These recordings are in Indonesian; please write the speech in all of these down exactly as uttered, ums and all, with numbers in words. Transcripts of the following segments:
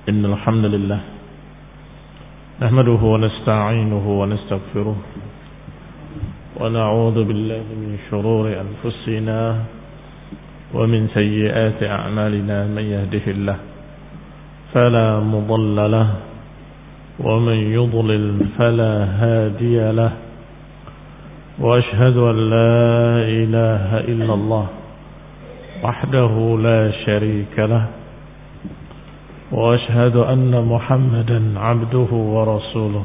إن الحمد لله نحمده ونستعينه ونستغفره ونعوذ بالله من شرور أنفسنا ومن سيئات أعمالنا من يهده الله فلا مضل له ومن يضلل فلا هادي له وأشهد أن لا إله إلا الله وحده لا شريك له وأشهد أن محمدا عبده ورسوله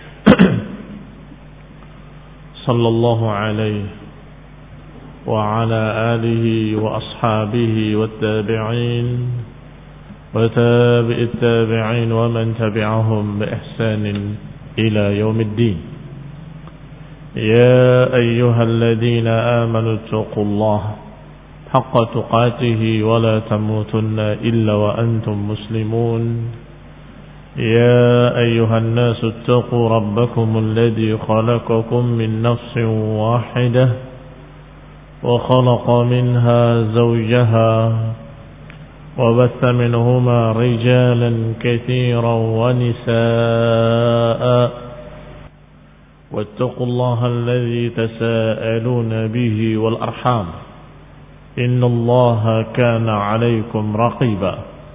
صلى الله عليه وعلى آله وأصحابه والتابعين وتابع التابعين ومن تبعهم بإحسان إلى يوم الدين. يا أيها الذين آمنوا اتقوا الله حق تقاته ولا تموتن إلا وأنتم مسلمون. يا أيها الناس اتقوا ربكم الذي خلقكم من نفس واحدة وخلق منها زوجها وبث منهما رجالا كثيرا ونساء واتقوا الله الذي تساءلون به والأرحام إن الله كان عليكم رقيبا.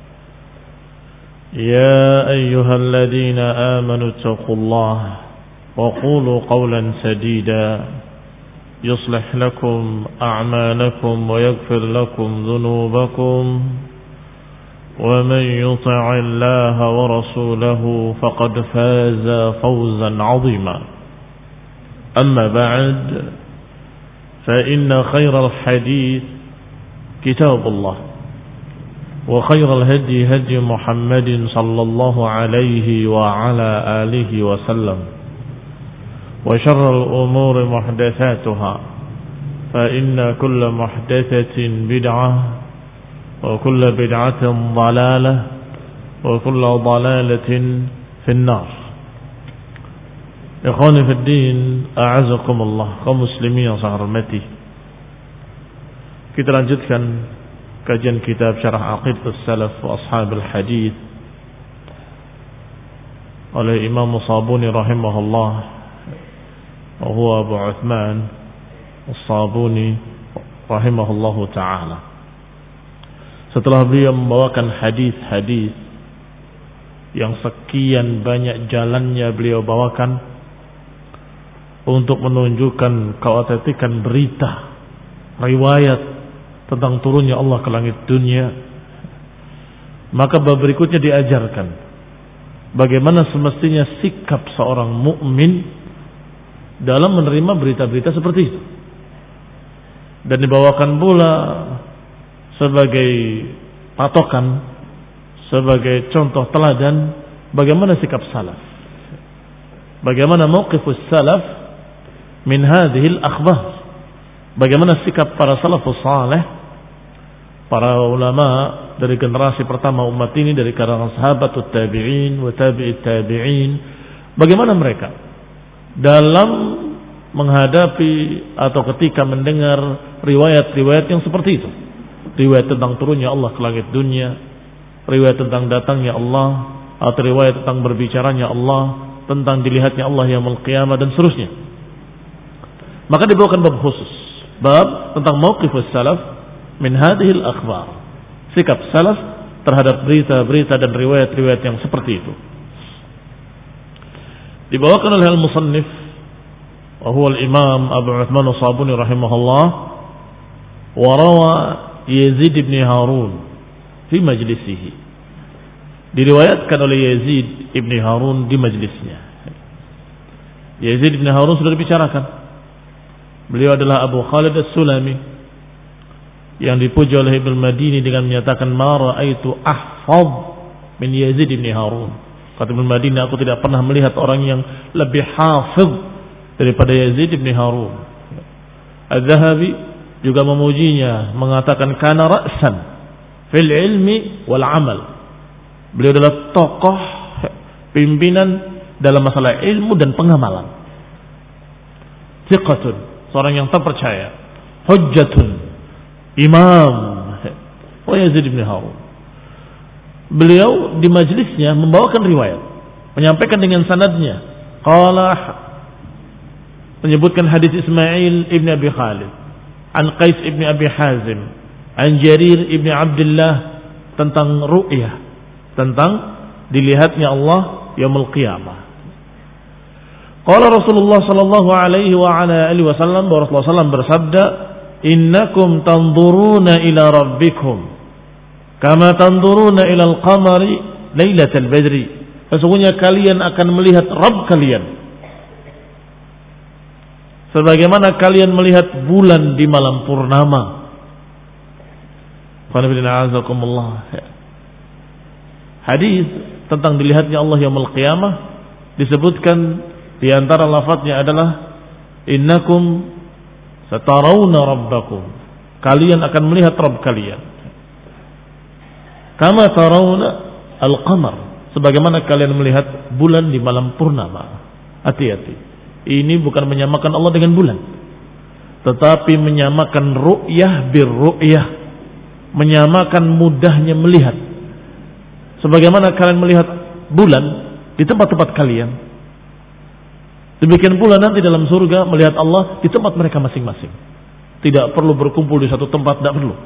يا أيها الذين آمنوا اتقوا الله وقولوا قولا سديدا يصلح لكم أعمالكم ويغفر لكم ذنوبكم ومن يطع الله ورسوله فقد فاز فوزا عظيما. أما بعد فإن خير الحديث كتاب الله وخير الهدي هدي محمد صلى الله عليه وعلى آله وسلم وشر الأمور محدثاتها فإن كل محدثة بدعة وكل بدعة ضلالة وكل ضلالة في النار. Ikhwani fi din, a'azakumullah, kaum muslimin yang saya hormati. Kita lanjutkan kajian kitab Syarah Aqidatus Salaf wa Ashabil Hadits oleh Imam Sabuni rahimahullah, wa huwa Abu Uthman As-Sabuni rahimahullahu taala. Setelah beliau membawakan hadis-hadis yang sekian banyak jalannya beliau bawakan untuk menunjukkan keautentikan berita, riwayat tentang turunnya Allah ke langit dunia, maka bab berikutnya diajarkan bagaimana semestinya sikap seorang mukmin dalam menerima berita-berita seperti itu. Dan dibawakan pula sebagai patokan, sebagai contoh teladan bagaimana sikap salaf, bagaimana mauqifus salaf min hadhil akhbar, bagaimana sikap para salafus saleh, para ulama dari generasi pertama umat ini, dari kalangan sahabatut tabi'in wa tabi'it tabi'in, bagaimana mereka dalam menghadapi atau ketika mendengar riwayat-riwayat yang seperti itu, riwayat tentang turunnya Allah ke langit dunia, riwayat tentang datangnya Allah, atau riwayat tentang berbicaranya Allah, tentang dilihatnya Allah yaumul qiyamah dan seterusnya. Maka dibawakan bab khusus, bab tentang mauqifus salaf min hadhil akhbar, sikap salaf terhadap berita-berita dan riwayat-riwayat yang seperti itu. Dibawakan oleh al-musannif wa huwa al-imam Abu Uthman As-Sabuni rahimahullah, wa rawa Yazid ibn Harun fi majlisihi, diriwayatkan oleh Yazid ibn Harun di majlisnya. Yazid ibn Harun sudah dibicarakan. Beliau adalah Abu Khalid As-Sulami yang dipuji oleh Ibnu Madini dengan menyatakan ma ra'aitu ahfaz min Yazid ibn Harun. Kata Ibnu Madini, aku tidak pernah melihat orang yang lebih hafiz daripada Yazid ibn Harun. Az-Zahabi juga memujinya, mengatakan kana ra'san fil ilmi wal amal. Beliau adalah tokoh pimpinan dalam masalah ilmu dan pengamalan. Thiqatun, seorang yang terpercaya. Hujjatun, imam. Wa Yazid bin Harun, beliau di majlisnya membawakan riwayat, menyampaikan dengan sanadnya. Qala, menyebutkan hadis Ismail ibn Abi Khalid, an Qais ibn Abi Hazim, an Jarir ibn Abdullah tentang ru'yah, tentang dilihatnya Allah yaumul qiyamah. Qala Rasulullah sallallahu alaihi wa ala alihi wasallam, Rasulullah sallallahu alaihi wasallam bersabda, "Innakum tanzuruna ila rabbikum kama tanzuruna ila al-qamari lailatal badri." Sesungguhnya kalian akan melihat Rabb kalian sebagaimana kalian melihat bulan di malam purnama. Hadis tentang dilihatnya Allah yaumul qiyamah disebutkan di antara lafadznya adalah innakum satarawna rabbakum, kalian akan melihat Rabb kalian kama tarawna al-qamar, sebagaimana kalian melihat bulan di malam purnama. Hati-hati, ini bukan menyamakan Allah dengan bulan, tetapi menyamakan ru'yah bir ru'yah, menyamakan mudahnya melihat. Sebagaimana kalian melihat bulan di tempat-tempat kalian, demikian pula nanti dalam surga melihat Allah di tempat mereka masing-masing. Tidak perlu berkumpul di satu tempat, tidak perlu.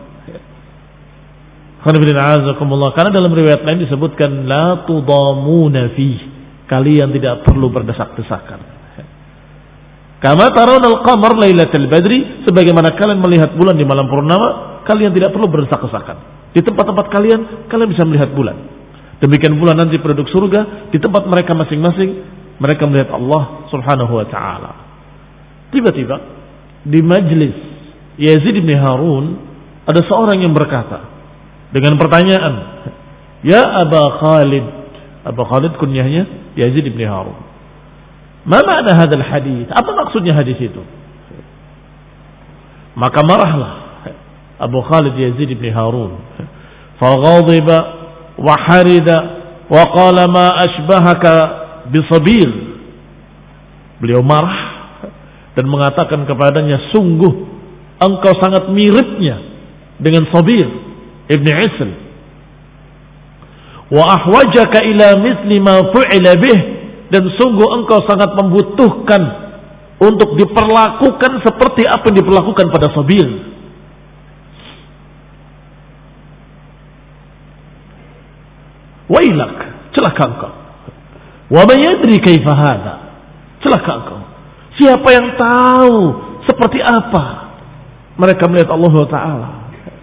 Karena dalam riwayat lain disebutkan la tudamuna fi, kalian tidak perlu berdesak-desakan. Kama tarawna al-qamar lailatal badri, sebagaimana kalian melihat bulan di malam purnama, kalian tidak perlu berdesak-desakan. Di tempat-tempat kalian, kalian bisa melihat bulan. Demikian pula nanti penduduk surga di tempat mereka masing-masing, mereka melihat Allah Subhanahu wa taala. Tiba-tiba di majlis Yazid bin Harun ada seorang yang berkata dengan pertanyaan, "Ya Aba Khalid." Aba Khalid kunyahnya Yazid bin Harun. "Ma ma'na hadzal hadis?" Apa maksudnya hadis itu? Maka marahlah Abu Khalid Yazid bin Harun. Faghadiba wa harida wa qala ma ashbahaka bisabir. Beliau marah dan mengatakan kepadanya, sungguh engkau sangat miripnya dengan Sabir ibn Isl. Wa ahwajaka ila misli ma fu'ila bih, dan sungguh engkau sangat membutuhkan untuk diperlakukan seperti apa yang diperlakukan pada Sabir. Wailak, celaka engkau. Wa man yadri kaifa hadha, celaka engkau. Siapa yang tahu seperti apa mereka melihat Allah Taala.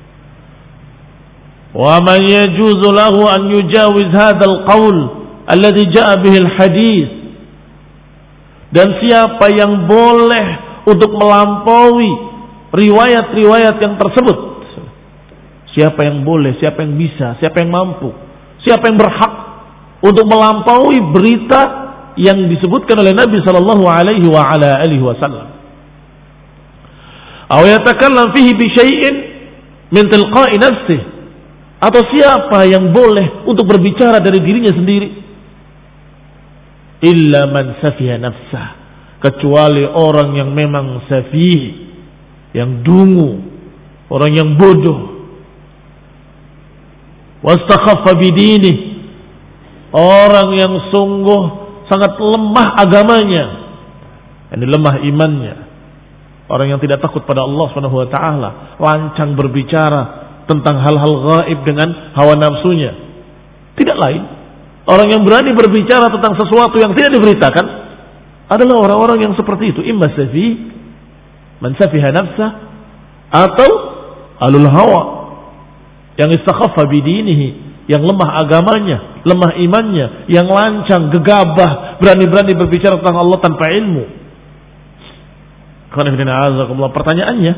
Wa man yajuzu lahu an yujawiz hadzal qaul alladhi jaa bihi al-hadis, dan siapa yang boleh untuk melampaui riwayat-riwayat yang tersebut. Siapa yang boleh, siapa yang bisa, siapa yang mampu, siapa yang berhak untuk melampaui berita yang disebutkan oleh Nabi sallallahu alaihi wa ala alihi wasallam. Aw yatakallam fihi bi syai'in min tilqa'i nafsihi, atau siapa yang boleh untuk berbicara dari dirinya sendiri. Illa man safiha nafsah, kecuali orang yang memang safih, yang dungu, orang yang bodoh. Wastakhaffa bidini, orang yang sungguh sangat lemah agamanya, ini lemah imannya, orang yang tidak takut pada Allah Subhanahu wa taala, lancang berbicara tentang hal-hal gaib dengan hawa nafsunya. Tidak lain, orang yang berani berbicara tentang sesuatu yang tidak diberitakan adalah orang-orang yang seperti itu, imma safi, man safiha nafsah, atau alul hawa, yang istakhaffa bidinihi, yang lemah agamanya, lemah imannya, yang lancang, gegabah, berani-berani berbicara tentang Allah tanpa ilmu. Pertanyaannya,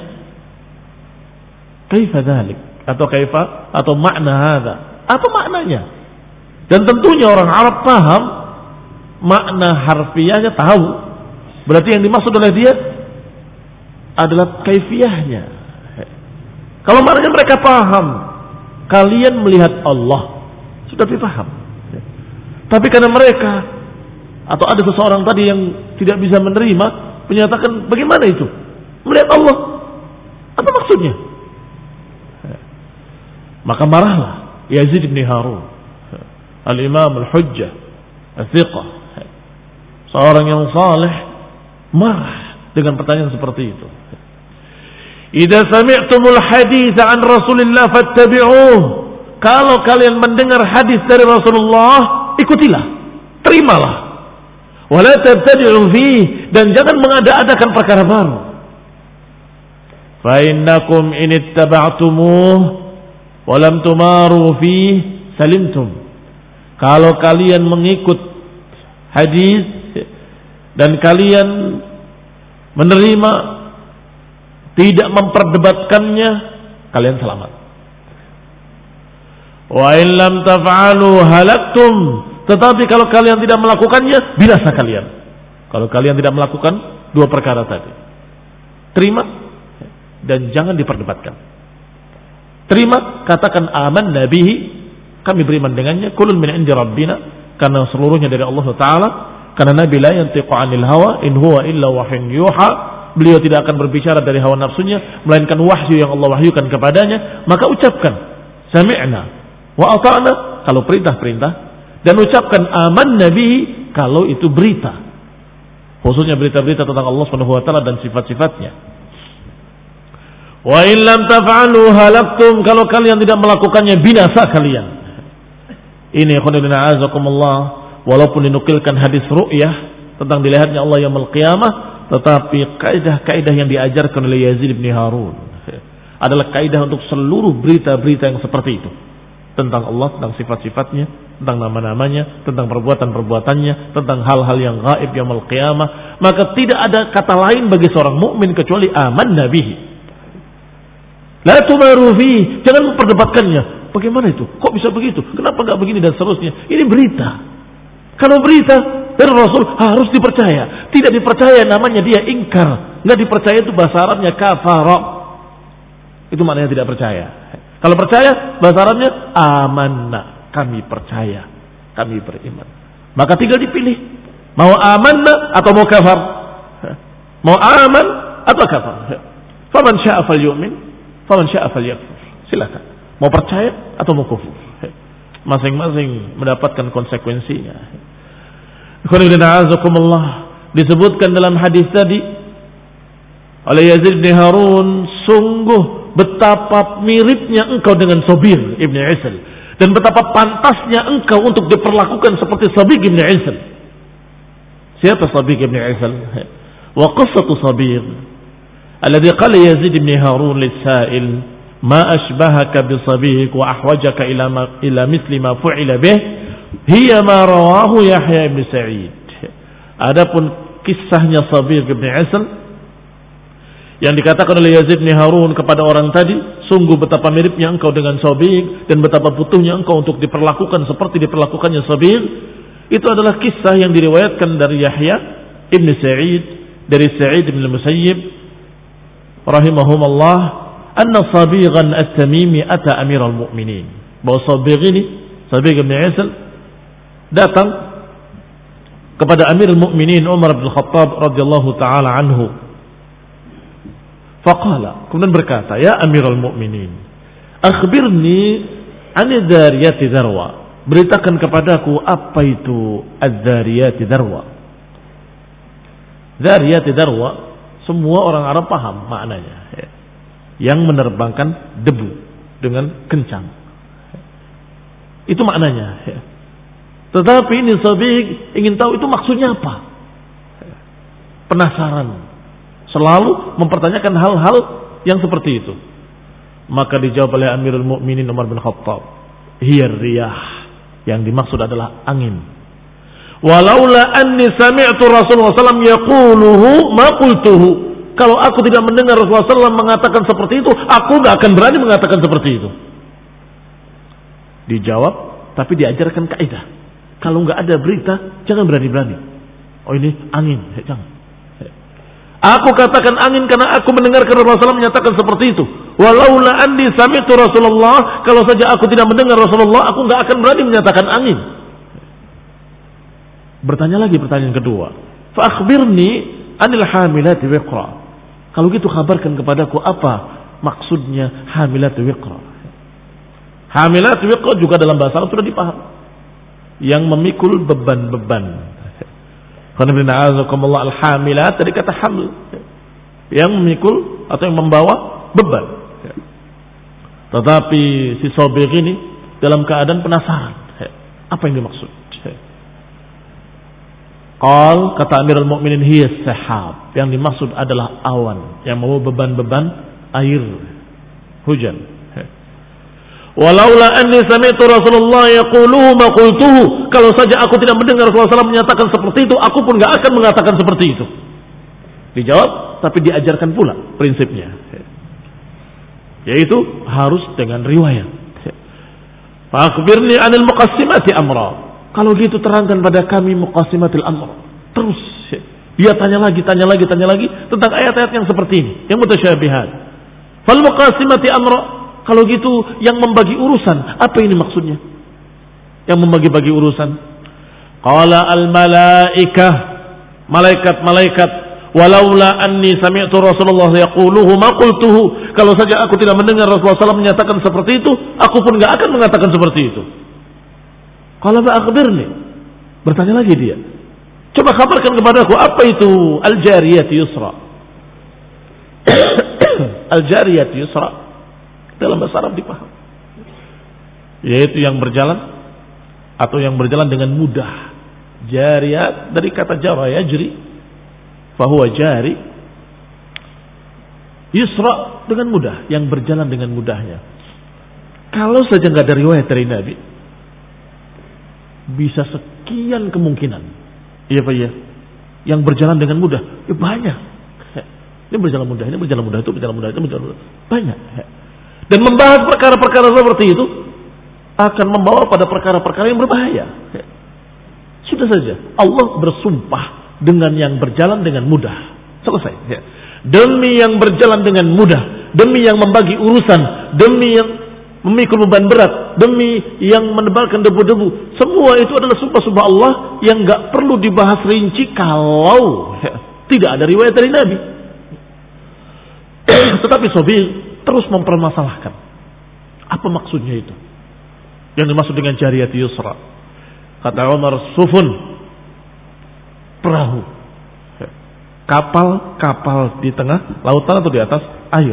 kaifa dzalik? Atau kaifa atau makna hadza? Apa maknanya? Dan tentunya orang Arab paham makna harfiahnya, tahu. Berarti yang dimaksud oleh dia adalah kaifiyahnya. Kalau maknanya mereka paham, kalian melihat Allah, sudah dipaham. Tapi karena mereka atau ada seseorang tadi yang tidak bisa menerima, menyatakan bagaimana itu? Melihat Allah, apa maksudnya? Maka marahlah Yazid bin Harun Al-Imam Al-Hujjah Al-Thiqah, seorang yang saleh, marah dengan pertanyaan seperti itu. Idza sami'tumul hadits an Rasulillah fattabi'uh. Kalau kalian mendengar hadis dari Rasulullah, ikutilah, terimalah. Wala tabtadi'u fihi, dan jangan mengada-adakan perkara baru. Fa innakum in ittaba'tumuh wa lam tumaru fihi salimtum. Kalau kalian mengikut hadis dan kalian menerima, tidak memperdebatkannya, kalian selamat. Wa in lam taf'alu halaktum. Tetapi kalau kalian tidak melakukannya, binasa kalian. Kalau kalian tidak melakukan dua perkara tadi, terima dan jangan diperdebatkan. Terima, katakan aman nabihi, kami beriman dengannya, kulun min indi rabbina, karena seluruhnya dari Allah Ta'ala. Karena Nabi la yantiqu 'anil hawa in huwa illa wahyun yuha. Beliau tidak akan berbicara dari hawa nafsunya, melainkan wahyu yang Allah wahyukan kepadanya. Maka ucapkan sami'na wa ata'na kalau perintah-perintah, dan ucapkan aman nabi kalau itu berita, khususnya berita-berita tentang Allah Subhanahu wa taala dan sifat-sifatnya. Wa in lam taf'alu halaktum, kalau kalian tidak melakukannya, binasa kalian. Ini khonibina azakumullah, walaupun dinukilkan hadis ru'yah tentang dilihatnya Allah yaumul qiyamah, tetapi kaidah-kaidah yang diajarkan oleh Yazid bin Harun adalah kaidah untuk seluruh berita-berita yang seperti itu, tentang Allah, tentang sifat-sifatnya, tentang nama-namanya, tentang perbuatan-perbuatannya, tentang hal-hal yang gaib yaumul qiyamah. Maka tidak ada kata lain bagi seorang mukmin kecuali aman nabihi. La tumaru fi, jangan memperdebatkannya. Bagaimana itu? Kok bisa begitu? Kenapa enggak begini dan seterusnya? Ini berita. Kalau berita dari Rasul harus dipercaya. Tidak dipercaya namanya dia ingkar. Enggak dipercaya itu bahasa Arabnya kafara. Itu maknanya tidak percaya. Kalau percaya bahasa Arabnya amanna, kami percaya, kami beriman. Maka tinggal dipilih, mau amanna atau mau kafar. Mau aman atau kafar. Faman syaa falyu'min, faman syaa falyakfur. Silakan. Mau percaya atau mau kufur. Masing-masing mendapatkan konsekuensinya. Disebutkan dalam hadis tadi oleh Yazid bin Harun, sungguh betapa miripnya engkau dengan Sabir ibn Isal, dan betapa pantasnya engkau untuk diperlakukan seperti Sabir ibn Isal. Siapa Sabir ibn Isal? Wa qissatu Sabir alladhi qala Yazid bin Harun lis-sa'il ma ashbahaka bi Sabir wa ahwajaka ila ma, ila misli ma fu'ila bih hiya ma rawahu Yahya ibn Sa'id. Adapun kisahnya Sabir ibn Isal yang dikatakan oleh Yazid bin Harun kepada orang tadi, sungguh betapa miripnya engkau dengan Sabir dan betapa butuhnya engkau untuk diperlakukan seperti diperlakukannya Sabir. Itu adalah kisah yang diriwayatkan dari Yahya ibn Sa'id, dari Sa'id bin Musayyib rahimahumullah, anna Sabiran at-Tamimi ata Amirul Mu'minin. Bahwa Sabir ini, Sabir bin Isal, datang kepada Amirul Mu'minin Umar bin Khattab radhiyallahu taala anhu. Faqala, kemudian berkata, ya Amirul Mu'minin, akhbirni an dzariyati dzarwa. Beritakan kepadaku apa itu az-dzariyati dzarwa. Dzariyati dzarwa, semua orang Arab paham maknanya, ya. Yang menerbangkan debu dengan kencang. Itu maknanya, ya. Tetapi ini Sabiq ingin tahu itu maksudnya apa. Penasaran, selalu mempertanyakan hal-hal yang seperti itu. Maka dijawab oleh Amirul Mukminin Umar bin Khattab, hiya riyah, yang dimaksud adalah angin. Walaula anni sami'tu Rasulullah sallallahu alaihi wasallam yaquluhu ma qultuhu. Kalau aku tidak mendengar Rasulullah sallallahu alaihi wasallam mengatakan seperti itu, aku enggak akan berani mengatakan seperti itu. Dijawab, tapi diajarkan kaidah. Kalau enggak ada berita, jangan berani-berani. Oh ini angin, jangan. Aku katakan angin karena aku mendengarkan Rasulullah sallallahu alaihi wasallam menyatakan seperti itu. Walaula anni sami'tu Rasulullah, kalau saja aku tidak mendengar Rasulullah, aku enggak akan berani menyatakan angin. Bertanya lagi pertanyaan kedua. Fa akhbirni anil hamilati wiqra. Kalau gitu kabarkan kepadaku apa maksudnya hamilati wiqra. Hamilati wiqra juga dalam bahasa Arab sudah dipaham. yang memikul beban-beban. Al-hamilat dari kata hamil, yang memikul atau yang membawa beban. Tetapi si Sabigh ini dalam keadaan penasaran, apa yang dimaksud? Qal, kata Amirul Mukminin, hiya sahab, yang dimaksud adalah awan yang membawa beban-beban air hujan. Walaula anni sami'tu Rasulullah yaquluhu ma qultuhu, kalau saja aku tidak mendengar Rasulullah shallallahu alaihi wasallam menyatakan seperti itu, aku pun enggak akan mengatakan seperti itu. Dijawab, tapi diajarkan pula prinsipnya, yaitu harus dengan riwayat. Fa akhbirni 'anil muqassimati amra, kalau gitu terangkan pada kami muqassimatil amr. Terus dia tanya lagi, tanya lagi, tanya lagi tentang ayat-ayat yang seperti ini, yang mutasyabihat. Fal muqassimati amra, kalau gitu yang membagi urusan, apa ini maksudnya? Yang membagi-bagi urusan. Qala al malaikah, malaikat-malaikat, walaula anni sami'tu Rasulullah yaquluhu ma qultuhu, kalau saja aku tidak mendengar Rasulullah shallallahu alaihi wasallam menyatakan seperti itu, aku pun enggak akan mengatakan seperti itu. Qala fa akhbirni, bertanya lagi dia, coba kabarkan kepadaku apa itu al-jariyat yusra. Al-jariyat yusra dalam bahasa Arab dipaham, yaitu yang berjalan atau yang berjalan dengan mudah. Jariyat dari kata jara yajri, fahuwa jari. Yusra dengan mudah, yang berjalan dengan mudahnya. Kalau saja nggak ada riwayat dari Nabi, bisa sekian kemungkinan. Iya Pak ya, yang berjalan dengan mudah, ya banyak. Ini berjalan mudah, ini berjalan mudah, itu berjalan mudah, itu berjalan mudah, banyak. Dan membahas perkara-perkara seperti itu akan membawa pada perkara-perkara yang berbahaya. Sudah saja Allah bersumpah dengan yang berjalan dengan mudah, selesai. Demi yang berjalan dengan mudah, demi yang membagi urusan, demi yang memikul beban berat, demi yang menebalkan debu-debu, semua itu adalah sumpah-sumpah Allah yang gak perlu dibahas rinci kalau tidak ada riwayat dari Nabi. Tetapi Sabigh terus mempermasalahkan, apa maksudnya itu yang dimaksud dengan jariyat yusra. Kata Umar, sufun, perahu, kapal-kapal di tengah lautan atau di atas air.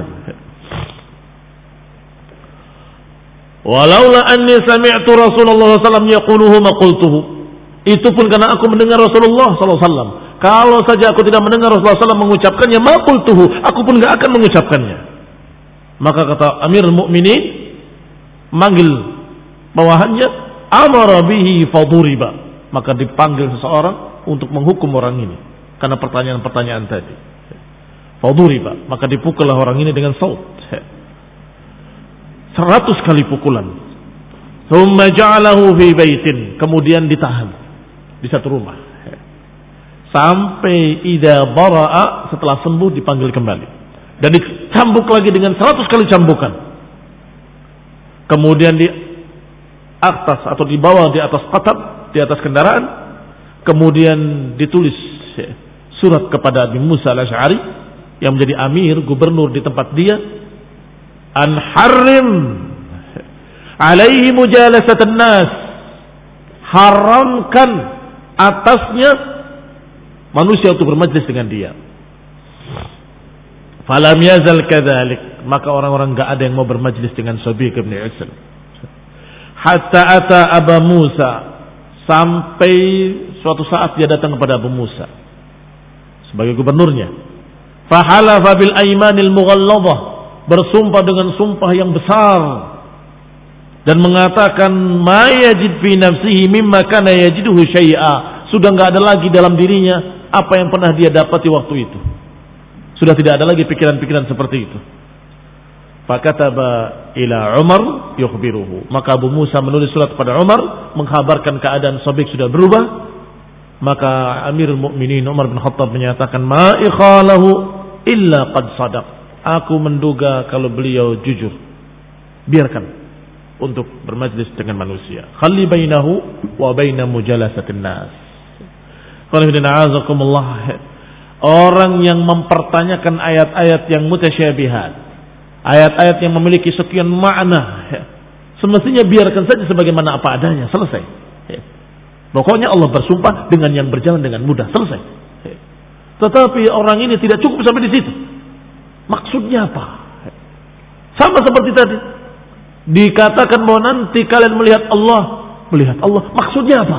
Walaula anni sami'tu Rasulullah sallallahu alaihi wasallam yaquluhu ma qultuhu, itu pun karena aku mendengar Rasulullah sallallahu alaihi wasallam. Kalau saja aku tidak mendengar Rasulullah sallallahu alaihi wasallam mengucapkannya, ma qultuhu, aku pun enggak akan mengucapkannya. Maka kata Amirul Mukminin, manggil bawahannya, amara bihi faduriba, maka dipanggil seseorang untuk menghukum orang ini karena pertanyaan-pertanyaan tadi. Faduriba, maka dipukullah orang ini dengan saut. Seratus kali pukulan. Thumma ja'alahu fi baitin, kemudian ditahan di satu rumah. Sampai idza bara'a, setelah sembuh dipanggil kembali. Dan dicambuk lagi dengan seratus kali cambukan. Kemudian di atas atau dibawa di atas qatab, di atas kendaraan. Kemudian ditulis surat kepada Abi Musa al-Asy'ari yang menjadi amir, gubernur di tempat dia. An harrim alaihi mujalasatan nas, haramkan atasnya manusia untuk bermajlis dengan dia. Falam yazal kadzalik, maka orang-orang enggak ada yang mau bermajlis dengan Sabigh bin Utsman. Hatta ata Abu Musa, sampai suatu saat dia datang kepada Abu Musa sebagai gubernurnya. Fahalafa bil aimanil mughalladhah, bersumpah dengan sumpah yang besar dan mengatakan ma yajid fi nafsihi mimma kana yajiduhu syai'a, sudah enggak ada lagi dalam dirinya apa yang pernah dia dapati waktu itu. Sudah tidak ada lagi pikiran-pikiran seperti itu. Fakataba ila Umar yukhbiruhu, maka Abu Musa menulis surat kepada Umar mengkhabarkan keadaan Sabigh sudah berubah. Maka Amirul Mukminin Umar bin Khattab menyatakan ma ikhalahu illa qad sadaq, aku menduga kalau beliau jujur, biarkan untuk bermajlis dengan manusia. Khalli bainahu wa baina mujalasatin nas. Orang yang mempertanyakan ayat-ayat yang mutasyabihat, ayat-ayat yang memiliki sekian makna, semestinya biarkan saja sebagaimana apa adanya, selesai. Pokoknya Allah bersumpah dengan yang berjalan dengan mudah, selesai. Tetapi orang ini tidak cukup sampai di situ. Maksudnya apa? Sama seperti tadi. Dikatakan bahwa nanti kalian melihat Allah, melihat Allah. Maksudnya apa?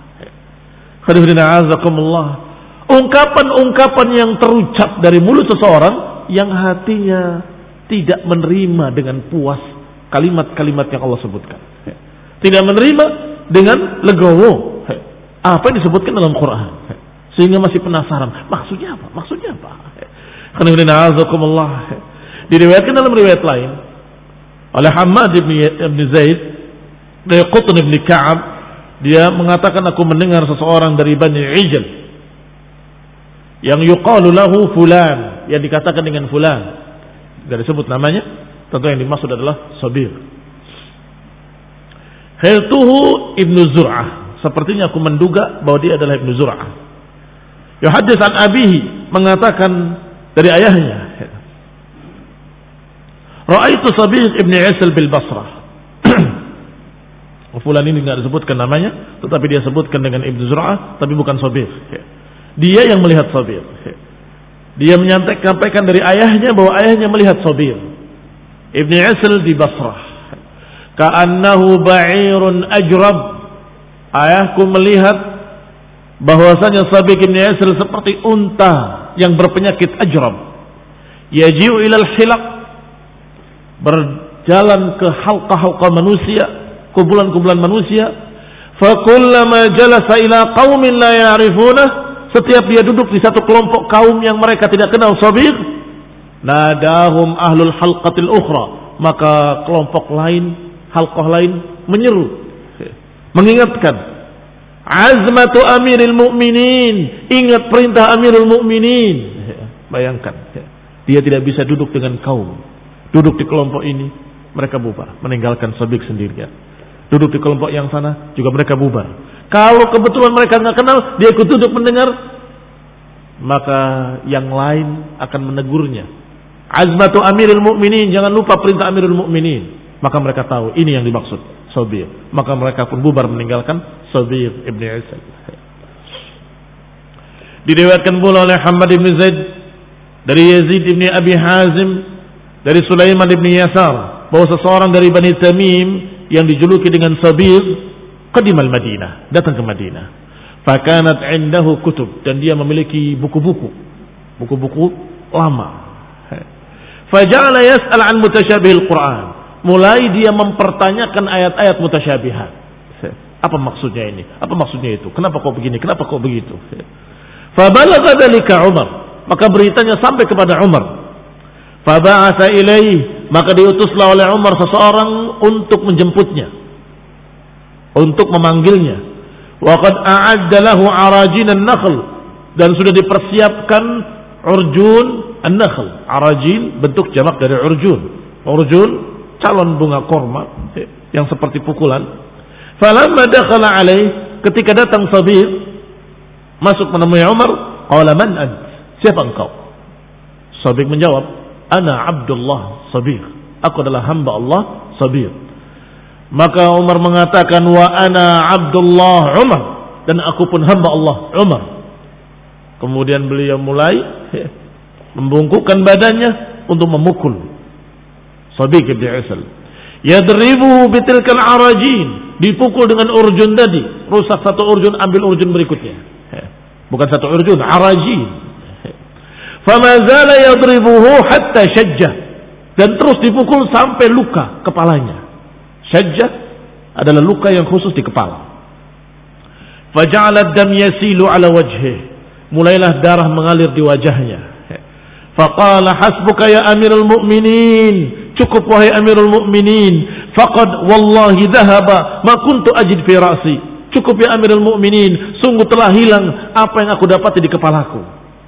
Ungkapan-ungkapan yang terucap dari mulut seseorang yang hatinya tidak menerima dengan puas kalimat-kalimat yang Allah sebutkan. Tidak menerima dengan legowo apa yang disebutkan dalam Quran, sehingga masih penasaran maksudnya apa, maksudnya apa. Diriwayatkan dalam riwayat lain oleh Hammad ibn Zaid dari Qutn ibn Ka'ab, dia mengatakan aku mendengar seseorang dari Bani Ijl yang yuqalu lahu fulan, yang dikatakan dengan fulan, tidak disebut namanya, tentu yang dimaksud adalah Sabir. Hiltuhu ibnu Zur'ah, sepertinya aku menduga bahwa dia adalah ibnu Zur'ah. Yuhaddits an abihi, mengatakan dari ayahnya, Ra'aitu Sabir ibn Isl bil Basrah. Fulan ini tidak disebutkan namanya, tetapi dia sebutkan dengan ibnu Zur'ah, tapi bukan Sabir. Dia yang melihat Sabir. Dia menyampaikan dari ayahnya bahwa ayahnya melihat Sabir ibn Isl di Basrah. Ka'annahu ba'irun ajrab. Ayahku melihat bahwasanya Sabir ibn Isl seperti unta yang berpenyakit ajrab. Yaji'u ilal hilaq, berjalan ke halqa-halqa manusia, kumpulan-kumpulan manusia. Fakullama jalasa ila qaumin la ya'rifunah, setiap dia duduk di satu kelompok kaum yang mereka tidak kenal Sabir, nadahum ahlul halqatil ukhra, maka kelompok lain, halqah lain menyeru, mengingatkan, azmatu amiril mu'minin, ingat perintah amirul mu'minin. Bayangkan, dia tidak bisa duduk dengan kaum, duduk di kelompok ini mereka bubar, meninggalkan Sabir sendirian. Duduk di kelompok yang sana juga mereka bubar. Kalau kebetulan mereka nggak kenal, dia ikut duduk mendengar, maka yang lain akan menegurnya. Azmatu amirul mu'minin, jangan lupa perintah amirul mu'minin. Maka mereka tahu ini yang dimaksud Sabir. Maka mereka pun bubar meninggalkan Sabir ibn Isl. Diriwayatkan pula oleh Hammad ibn Zaid dari Yazid ibn Abi Hazim dari Sulaiman ibn Yasar bahwa seseorang dari Bani Tamim yang dijuluki dengan Sabir qadimal Madinah, datang ke Madinah. Fakanat indahu kutub, dan dia memiliki buku-buku, buku-buku lama. Faja'ala yas'al an mutasyabihil Quran, mulai dia mempertanyakan ayat-ayat mutasyabihat. Apa maksudnya ini? Apa maksudnya itu? Kenapa kok begini? Kenapa kok begitu? Fabalagha dzalika Umar, maka beritanya sampai kepada Umar. Faba'atha ilaihi, maka diutuslah oleh Umar seseorang untuk menjemputnya, untuk memanggilnya. Wa qad a'adda lahu arajin an-nakhl, dan sudah dipersiapkan urjun an-nakhl. Arajin bentuk jamak dari urjun. Urjun calon bunga korma yang seperti pukulan. Falamma dakhala alaih, ketika datang Sabir masuk menemui Umar, qala man ant, siapa engkau? Sabir menjawab, ana Abdullah Sabir, aku adalah hamba Allah Sabir. Maka Umar mengatakan, wa ana Abdullah Umar, dan aku pun hamba Allah Umar. Kemudian beliau mulai membungkukkan badannya untuk memukul Sabir bin Isl. Yadribuhu bitilkal arajin, dipukul dengan urjun tadi, rusak satu urjun, ambil urjun berikutnya. Bukan satu urjun, arajin. Fama zala yadribuhu hatta syajjah, dan terus dipukul sampai luka kepalanya. Syajjah adalah luka yang khusus di kepala. Faja'ala ad-dam yasilu ala wajhihi, mulailah darah mengalir di wajahnya. Faqala hasbuka ya amirul mu'minin, cukup wahai amirul mu'minin, faqad wallahi dhahaba ma kuntu ajid fi ra'si, cukup ya amirul mu'minin, sungguh telah hilang apa yang aku dapati di kepalaku.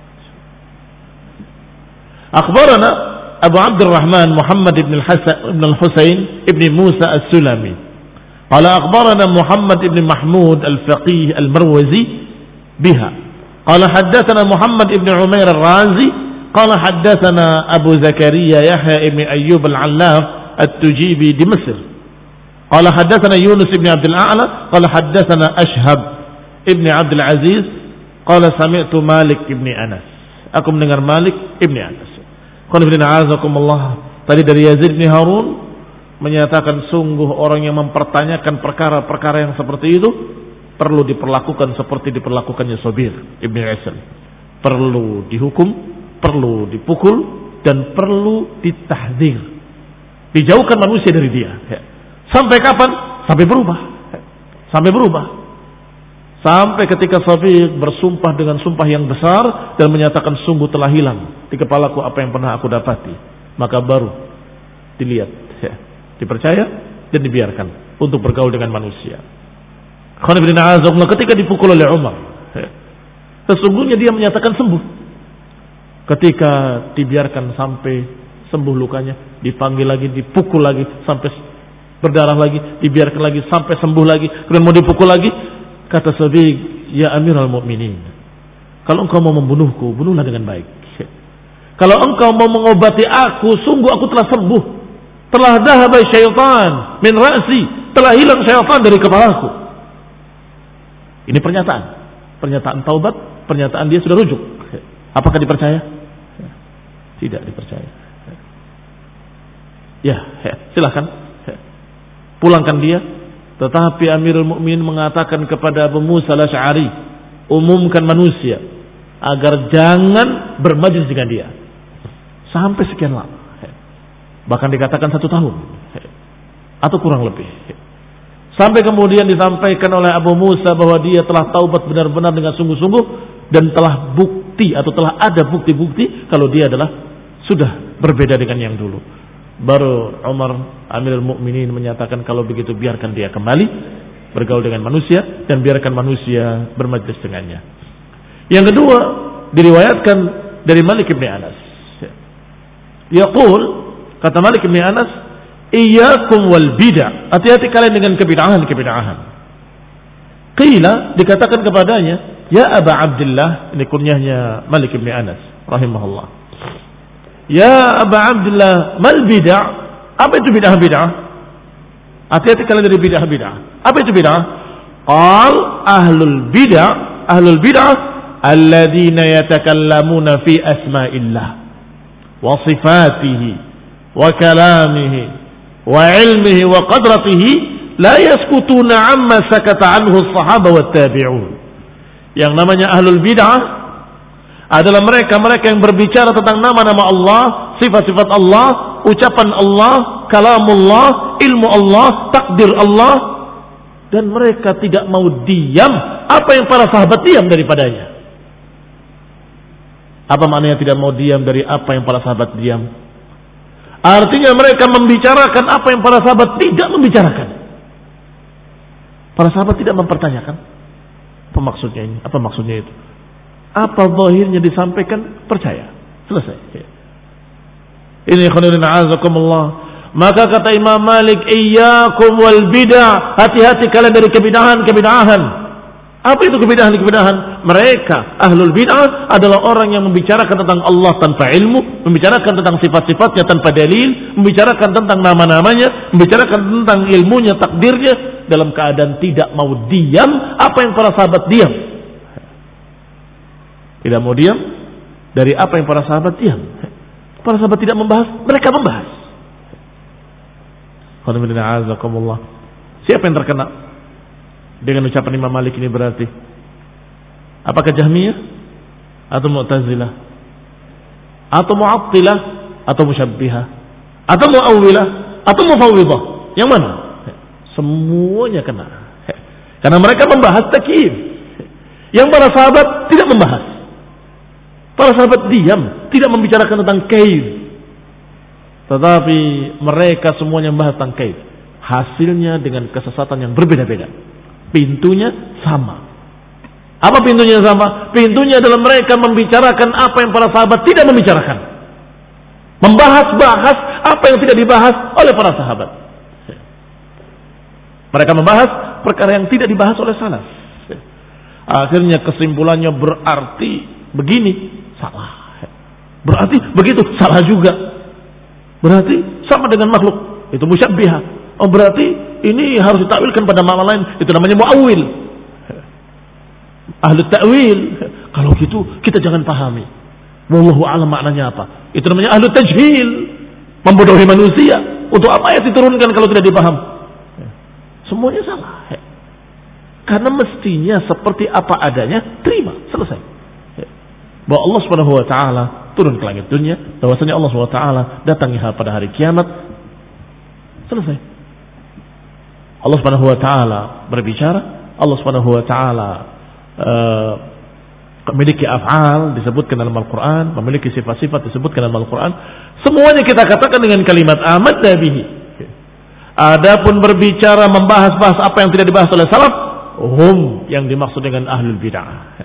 Akhbarana Abu Abdurrahman Muhammad ibn al-Hasan ibn al-Husain ibn Musa as-Sulami qala akhbarana Muhammad ibn Mahmud al-Faqih al-Marwazi biha qala haddathana Muhammad ibn Umair al-Razi qala haddathana Abu Zakaria Yahya ibn Ayyub al-Allaf at-Tujibi di Mesir qala haddathana Yunus ibn Abdul A'la qala haddathana Ashhab ibni Abdul Aziz qala sami'tu Malik ibni Anas. Aku mendengar Malik ibni Anas. Qala ibn a'azakumullah. Tadi dari Yazid bin Harun menyatakan sungguh orang yang mempertanyakan perkara-perkara yang seperti itu perlu diperlakukan seperti diperlakukannya Sabir ibni Aisan. Perlu dihukum, perlu dipukul, dan perlu ditahdzir. Dijauhkan manusia dari dia. Sampai kapan? Sampai berubah. Sampai berubah. Sampai ketika Sabir bersumpah dengan sumpah yang besar dan menyatakan sungguh telah hilang di kepalaku apa yang pernah aku dapati. Maka baru dilihat, dipercaya dan dibiarkan untuk bergaul dengan manusia. Ketika dipukul oleh Umar, sesungguhnya dia menyatakan sembuh. Ketika dibiarkan sampai sembuh lukanya, dipanggil lagi, dipukul lagi sampai berdarah lagi, dibiarkan lagi sampai sembuh lagi, kemudian mau dipukul lagi. Kata Sabiq, ya Amirul Mukminin, kalau engkau mau membunuhku, bunuhlah dengan baik. Kalau engkau mau mengobati aku, sungguh aku telah sembuh. Telah dhahaba syaitan min ra'si, telah hilang syaitan dari kepalaku. Ini pernyataan, pernyataan taubat, pernyataan dia sudah rujuk. Apakah dipercaya? Tidak dipercaya. Ya, ya silakan pulangkan dia. Tetapi Amirul Mukminin mengatakan kepada Abu Musa al-Asy'ari, umumkan manusia agar jangan bermajlis dengan dia sampai sekian lama. Bahkan dikatakan satu tahun atau kurang lebih. Sampai kemudian disampaikan oleh Abu Musa bahwa dia telah taubat benar-benar dengan sungguh-sungguh dan telah bukti atau telah ada bukti-bukti kalau dia adalah sudah berbeda dengan yang dulu. Baru Umar Amirul Mukminin menyatakan kalau begitu biarkan dia kembali bergaul dengan manusia dan biarkan manusia bermajlis dengannya. Yang kedua diriwayatkan dari Malik bin Anas. Yaqul, kata Malik bin Anas, iyyakum wal bid'ah, hati-hati kalian dengan kebid'ahan-kebid'ahan. Qila, dikatakan kepadanya, ya Aba Abdullah, ini kunyahnya Malik bin Anas rahimahullah. Ya Aba Abdullah, mal bid'ah? Apa itu bid'ah-bid'ah? Hati-hati kalian dari bid'ah-bid'ah. Apa itu bid'ah? Qal ahlul bid'ah, ahlul bid'ah alladzina yatakallamuna fi asma'illah wa sifatihi wa kalamihi wa ilmihi wa qadratihi la yaskutuna amma sakata anhu as-sahaba wat tabi'un. Yang namanya ahlul bid'ah adalah mereka-mereka yang berbicara tentang nama-nama Allah, sifat-sifat Allah, ucapan Allah, kalamullah, ilmu Allah, takdir Allah, dan mereka tidak mau diam apa yang para sahabat diam daripadanya. Apa maknanya tidak mau diam dari apa yang para sahabat diam? Artinya mereka membicarakan apa yang para sahabat tidak membicarakan. Para sahabat tidak mempertanyakan apa maksudnya ini, apa maksudnya itu. Apa zahirnya disampaikan, percaya. Selesai. Ini khairin a'azakumullah. Maka kata Imam Malik, iyyakum wal bid'ah, hati-hati kalian dari kebidahan-kebidahan. Apa itu kebidahan-kebidahan? Mereka ahlul bid'ah adalah orang yang membicarakan tentang Allah tanpa ilmu, membicarakan tentang sifat-sifatnya tanpa dalil, membicarakan tentang nama-namanya, membicarakan tentang ilmunya, takdirnya, dalam keadaan tidak mau diam apa yang para sahabat diam. Tidak mau diam dari apa yang para sahabat diam. Para sahabat tidak membahas, mereka membahas. Siapa yang terkena dengan ucapan Imam Malik ini berarti? Apakah Jahmiyah atau Mu'tazilah atau Mu'attilah atau Musyabbihah atau Mu'awwilah atau Mufawwidah? Yang mana? Semuanya kena. Karena mereka membahas takyif. Yang para sahabat tidak membahas. Para sahabat diam, tidak membicarakan tentang kaif. Tetapi mereka semuanya membahas tentang kaif. Hasilnya dengan kesesatan yang berbeda-beda. Pintunya sama. Apa pintunya sama? Pintunya adalah mereka membicarakan apa yang para sahabat tidak membicarakan. Membahas-bahas apa yang tidak dibahas oleh para sahabat. Mereka membahas perkara yang tidak dibahas oleh salaf. Akhirnya kesimpulannya berarti begini. Salah. Berarti begitu, salah juga. Berarti sama dengan makhluk. Itu musyabbihah. Oh berarti ini harus ditakwilkan pada makna lain. Itu namanya mu'awwil. ahli ta'wil. Kalau gitu kita jangan pahami. Wallahu a'lam maknanya apa. Itu namanya ahli tajhil, membodohi manusia. Untuk apa ayat diturunkan kalau tidak dipaham? Semuanya salah. Karena mestinya seperti apa adanya, terima, selesai. Bahwa Allah Subhanahu wa taala turun ke langit dunia, bahwasanya Allah Subhanahu wa taala datangi pada hari kiamat, selesai. Allah Subhanahu wa taala berbicara, Allah Subhanahu wa taala uh, memiliki af'al disebutkan dalam Al-Qur'an, memiliki sifat-sifat disebutkan dalam Al-Qur'an. Semuanya kita katakan dengan kalimat amanna bihi. Adapun berbicara membahas-bahas apa yang tidak dibahas oleh salaf, hum yang dimaksud dengan ahlul bid'ah.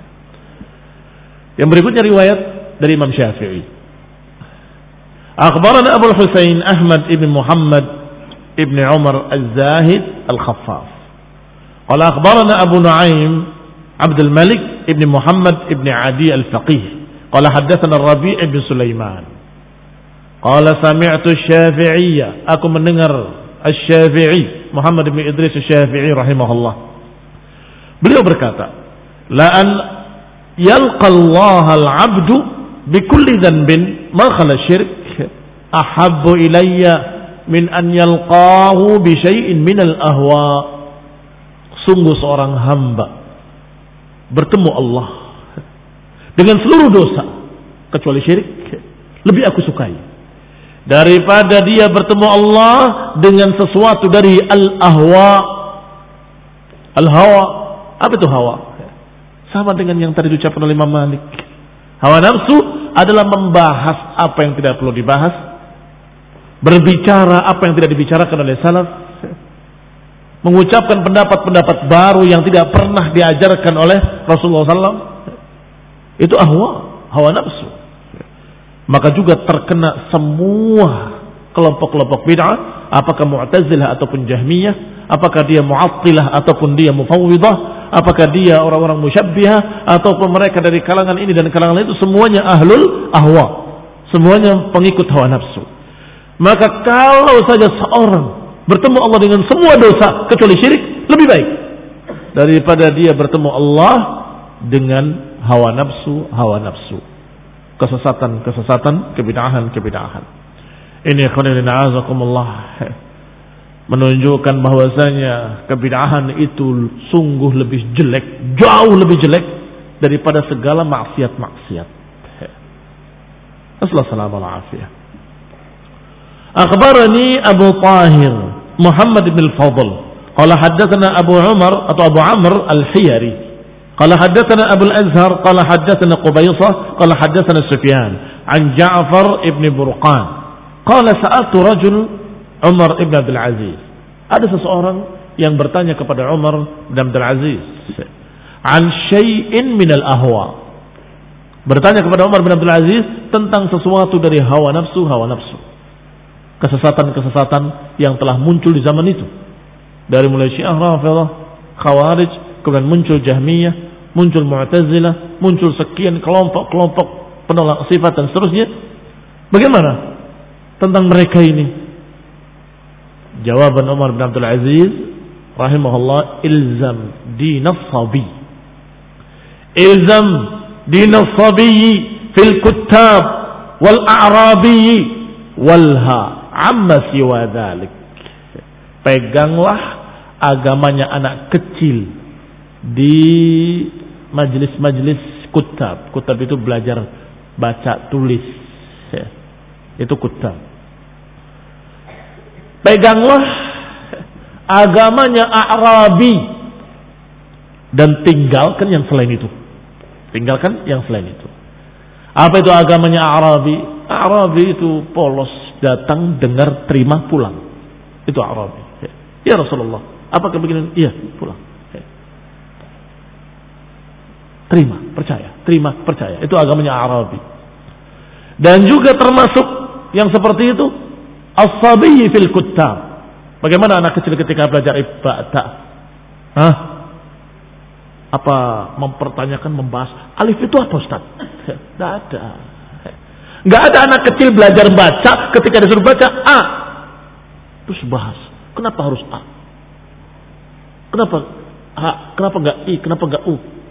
Yang berikutnya riwayat dari Imam Syafi'i. Akhbarana Abu Husain Ahmad ibn Muhammad ibn Umar Az-Zahid Al-Khaffaf. Qala akhbarana Abu Nuaim Abdul Malik ibn Muhammad ibn Adi Al-Faqih. Qala haddatsana Rabi' ibn Sulaiman. Qala sami'tu Syafi'iyya, aku mendengar Asy-Syafi'i, Muhammad bin Idris Asy-Syafi'i rahimahullah. Beliau berkata, la an yalqa Allah al-'abdu bi kulli dhanbin ma khala syirk ahabbu ilayya min an yalqahu bi syai'in min al-ahwa. Sungguh seorang hamba bertemu Allah dengan seluruh dosa kecuali syirik lebih aku sukai daripada dia bertemu Allah dengan sesuatu dari al-ahwa. Al-hawa, apa itu hawa? Sama dengan yang tadi diucapkan oleh Imam Malik. Hawa nafsu adalah membahas apa yang tidak perlu dibahas, berbicara apa yang tidak dibicarakan oleh salaf, mengucapkan pendapat-pendapat baru yang tidak pernah diajarkan oleh Rasulullah sallallahu alaihi wasallam. Itu ahwa, hawa nafsu. Maka juga terkena semua kelompok-kelompok bid'ah, apakah Mu'tazilah ataupun Jahmiyah, apakah dia Mu'attilah ataupun dia Mufawwidah, apakah dia orang-orang Musyabbihah ataupun mereka dari kalangan ini dan kalangan itu, semuanya ahlul ahwa, semuanya pengikut hawa nafsu. Maka kalau saja seorang bertemu Allah dengan semua dosa kecuali syirik, lebih baik daripada dia bertemu Allah dengan hawa nafsu, hawa nafsu, kesesatan-kesesatan, kebid'ahan-kebid'ahan. Ini khairin a'azakumullah menunjukkan bahwasanya kebid'ahan itu sungguh lebih jelek, jauh lebih jelek daripada segala maksiat-maksiat. Assalamualaikum warahmatullahi wabarakatuh. Akhbarani Abu Tahir Muhammad bin Al-Fadl qala haddatsana Abu Umar atau Abu Amr Al-Hiyari qala haddatsana Abu Al-Azhar qala haddatsana Qubaysah qala haddatsana Sufyan an Ja'far ibn Burqan qala sa'altu rajul Umar ibn Abdul Aziz. Ada seseorang yang bertanya kepada Umar bin Abdul Aziz an syai'in min al-ahwa, bertanya kepada Umar bin Abdul Aziz tentang sesuatu dari hawa nafsu, hawa nafsu, kesesatan-kesesatan yang telah muncul di zaman itu, dari mulai Syiah, Rafidhah, Khawarij, kemudian muncul Jahmiyah, muncul Mu'tazilah, muncul sekian kelompok-kelompok penolak sifat dan seterusnya. Bagaimana tentang mereka ini? Jawaban Umar bin Abdul Aziz rahimahullah, ilzam dinas sabi, ilzam dinas sabi fil kuttab wal a'rabi walha amma siwa dhalik. Peganglah agamanya anak kecil di majlis-majlis kutab. Kutab itu belajar baca tulis, ya. Itu kutab. Peganglah agamanya A'rabi dan tinggalkan yang selain itu. Tinggalkan yang selain itu. Apa itu agamanya A'rabi? A'rabi itu polos, datang, dengar, terima, pulang. Itu A'rabi. Ya, ya Rasulullah, apakah begini? Iya, pulang. Ya. Terima, percaya. Terima, percaya. Itu agamanya A'rabi. Dan juga termasuk yang seperti itu as-sabiy fil kuttab. Bagaimana anak kecil ketika belajar ibadah? Hah? Apa mempertanyakan, membahas alif itu apa, Ustaz? Tidak ada. Enggak ada anak kecil belajar baca ketika disuruh baca A terus bahas. Kenapa harus A? Kenapa A? Kenapa enggak I? Kenapa enggak U?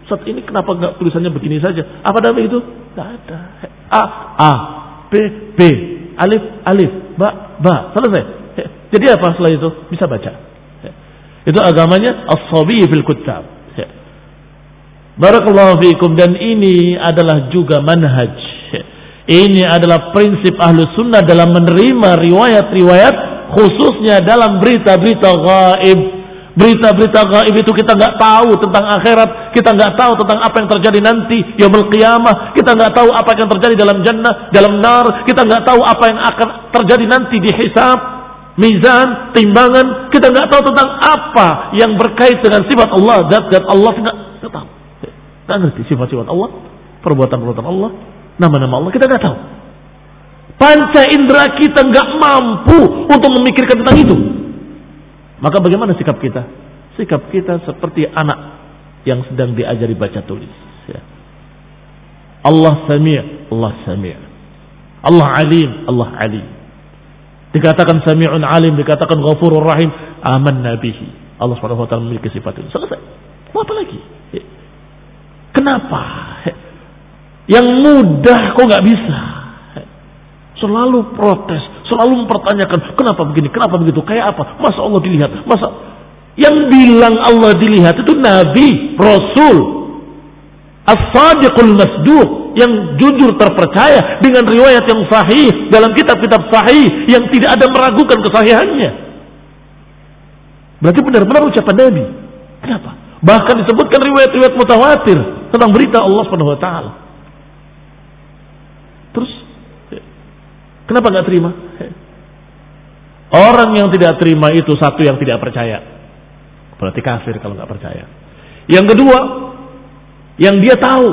Ustaz ini kenapa nggak tulisannya begini saja? Apa ada itu? Nggak ada. A, A, B, B, alif, alif, ba, ba, selesai. Jadi apa setelah itu? Bisa baca. Itu agamanya as-sabi fil kutab. Barakallahu fiikum, dan ini adalah juga manhaj. Ini adalah prinsip Ahlus Sunnah dalam menerima riwayat-riwayat, khususnya dalam berita-berita gaib. Berita-berita gaib itu kita nggak tahu tentang akhirat, kita nggak tahu tentang apa yang terjadi nanti yaumul qiyamah, kita nggak tahu apa yang terjadi dalam jannah, dalam nar, kita nggak tahu apa yang akan terjadi nanti di hisab, mizan, timbangan. Kita nggak tahu tentang apa yang berkait dengan sifat Allah, zat-zat Allah, nggak tahu. Nggak ngerti sifat-sifat Allah, perbuatan-perbuatan Allah, nama-nama Allah, kita nggak tahu. Panca indera kita nggak mampu untuk memikirkan tentang itu. Maka bagaimana sikap kita? Sikap kita seperti anak yang sedang diajari baca tulis. Ya. Allah Sami', Allah Sami'. Allah Alim, Allah Alim. Dikatakan Sami'un Alim, dikatakan Ghafurur Rahim, amanna bihi. Allah Subhanahu wa taala memiliki sifat itu. Selesai. Mau apa lagi? Ya. Kenapa? Yang mudah kok nggak bisa? Selalu protes, selalu mempertanyakan kenapa begini, kenapa begitu, kayak apa? Masa Allah dilihat? Masa yang bilang Allah dilihat itu Nabi, Rasul, As-Sadiqul Masduq, yang jujur terpercaya dengan riwayat yang sahih dalam kitab-kitab sahih yang tidak ada meragukan kesahihannya. Berarti benar-benar ucapan Nabi. Kenapa? Bahkan disebutkan riwayat-riwayat mutawatir tentang berita Allah Subhanahu wa taala. Terus kenapa nggak terima? Orang yang tidak terima itu satu yang tidak percaya, berarti kafir kalau nggak percaya. Yang kedua, yang dia tahu,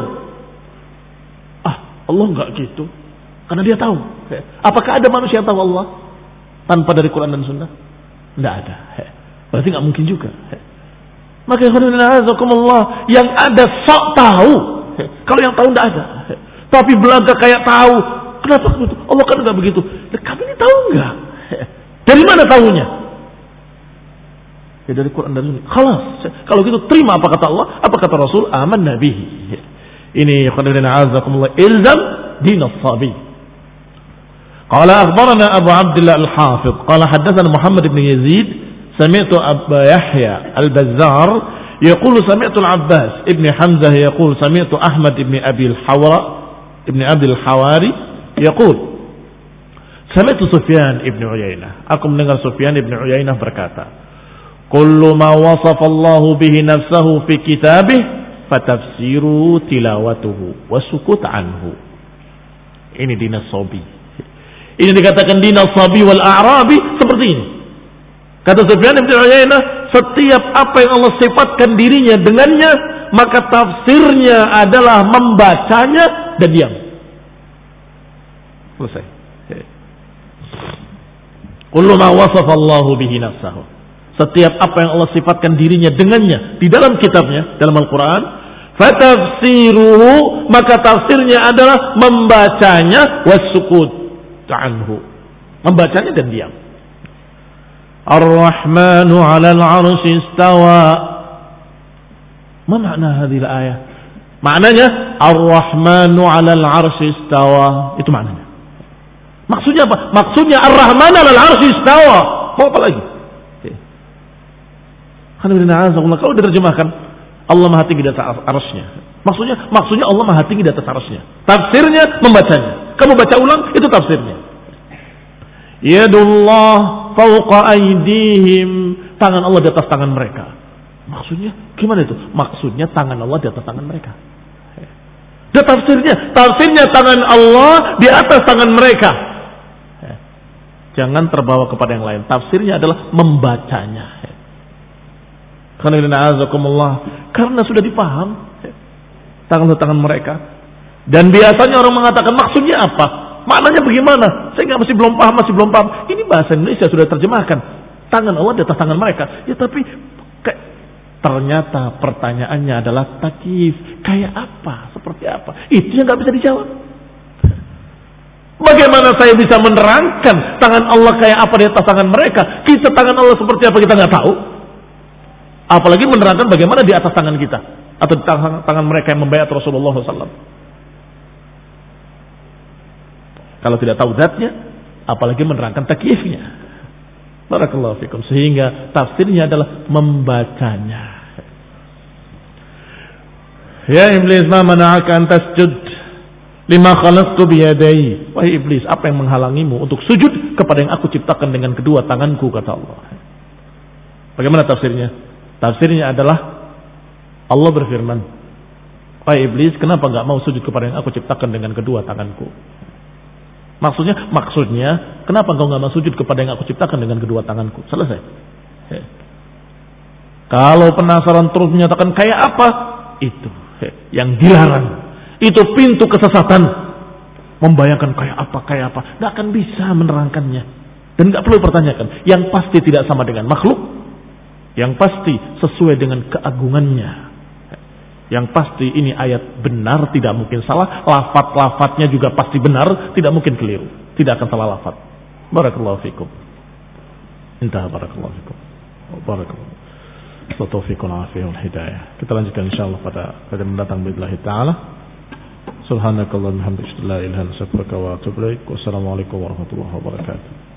ah Allah nggak gitu, karena dia tahu. Apakah ada manusia yang tahu Allah tanpa dari Quran dan Sunnah? Nggak ada. Berarti nggak mungkin juga. Maka yang ada sok tahu, kalau yang tahu nggak ada. Tapi belaga kayak tahu. Kenapa begitu? Allah kan nggak begitu. Kami ini tahu nggak? Dari mana tahunya? Ya dari Quran dan Sunnah. Khalas. Kalau gitu terima apa kata Allah, apa kata Rasul. Aman Nabi. Ini khairin azakumullah. Ilzam din as-sabi. Qala akhbarana Abu Abdullah al-Hafiz. Qala haddatsana Muhammad ibn Yazid. Sami'tu Abu Yahya al-Bazzar. يقول سمعت العباس ابن حمزة يقول سمعت أحمد ابن أبي الحورة ابن أبي الحواري يقول سمعت سفيان ابن عيينة. Aku mendengar Sufyan ibn Uyainah berkata, kullu ma wasafa Allah bihi nafsahu fi kitabih fatafsiru tilawatuhu wasukut anhu. Ini dinas sabi. Ini dikatakan dinas sabi wal a'rabi seperti ini. Kata Sufyan ibn Uyainah, setiap apa yang Allah sifatkan dirinya dengannya, maka tafsirnya adalah membacanya dan diam. Selesai. Kullu ma wasafa Allahu bihi nafsahu. Setiap apa yang Allah sifatkan dirinya dengannya di dalam kitabnya, dalam Al-Quran, fatafsiruhu, maka tafsirnya adalah membacanya wasukut anhu. Membacanya dan diam. Ar-Rahmanu 'alal 'arsy istawa. Ma makna hadhihi al-ayah? Maknanya Ar-Rahmanu 'alal 'arsy istawa. Itu maknanya. Maksudnya apa? Maksudnya Ar-Rahman 'alal 'arsy istawa. Mau apa lagi? Kalau diterjemahkan Allah Maha Tinggi di atas arsy-Nya. Maksudnya maksudnya Allah Maha Tinggi di atas arsy-Nya. Tafsirnya membacanya. Kamu baca ulang itu tafsirnya. Yadullah fawqa aydihim, tangan Allah di atas tangan mereka. Maksudnya gimana itu? Maksudnya tangan Allah di atas tangan mereka. Dia tafsirnya, tafsirnya tangan Allah di atas tangan mereka. Jangan terbawa kepada yang lain. Tafsirnya adalah membacanya. Karena sudah dipaham tangan tangan mereka. Dan biasanya orang mengatakan maksudnya apa? Maknanya bagaimana? Saya nggak masih belum paham, masih belum paham. Ini bahasa Indonesia sudah terjemahkan. Tangan Allah di atas tangan mereka. Ya tapi kayak, ternyata pertanyaannya adalah takif. Kayak apa? Seperti apa? Itu yang nggak bisa dijawab. Bagaimana saya bisa menerangkan tangan Allah kayak apa di atas tangan mereka? Kita tangan Allah seperti apa kita nggak tahu. Apalagi menerangkan bagaimana di atas tangan kita. atau di tangan, tangan mereka yang membayat Rasulullah shallallahu alaihi wasallam. Kalau tidak tahu zatnya, apalagi menerangkan takyifnya. Barakallahu fikum. Sehingga tafsirnya adalah membacanya. Ya iblis, ma mana'aka an tasjud lima khalaqtu biyadai. Wahai iblis, apa yang menghalangimu untuk sujud kepada yang aku ciptakan dengan kedua tanganku, kata Allah. Bagaimana tafsirnya? Tafsirnya adalah Allah berfirman, wahai iblis, kenapa enggak mau sujud kepada yang aku ciptakan dengan kedua tanganku? Maksudnya, maksudnya, kenapa engkau enggak mau sujud kepada yang aku ciptakan dengan kedua tanganku? Selesai. He. Kalau penasaran terus menyatakan kayak apa? Itu he, yang dilarang. Itu pintu kesesatan. Membayangkan kayak apa, kayak apa. Nggak akan bisa menerangkannya. Dan nggak perlu pertanyakan. Yang pasti tidak sama dengan makhluk. Yang pasti sesuai dengan keagungannya. Yang pasti ini ayat benar, tidak mungkin salah. Lafaz-lafaznya juga pasti benar, tidak mungkin keliru. Tidak akan salah lafaz. Barakallahu fikum. Intah barakallahu fikum. Barakallahu. Taufiqul afiyah wal hidayah. Kita lanjutkan insyaallah pada pada mendatang billahi taala. Subhanakallahumma hamdaka la ilaha illa anta astaghfiruka wa atubu ilaik. Wassalamualaikum warahmatullahi wabarakatuh.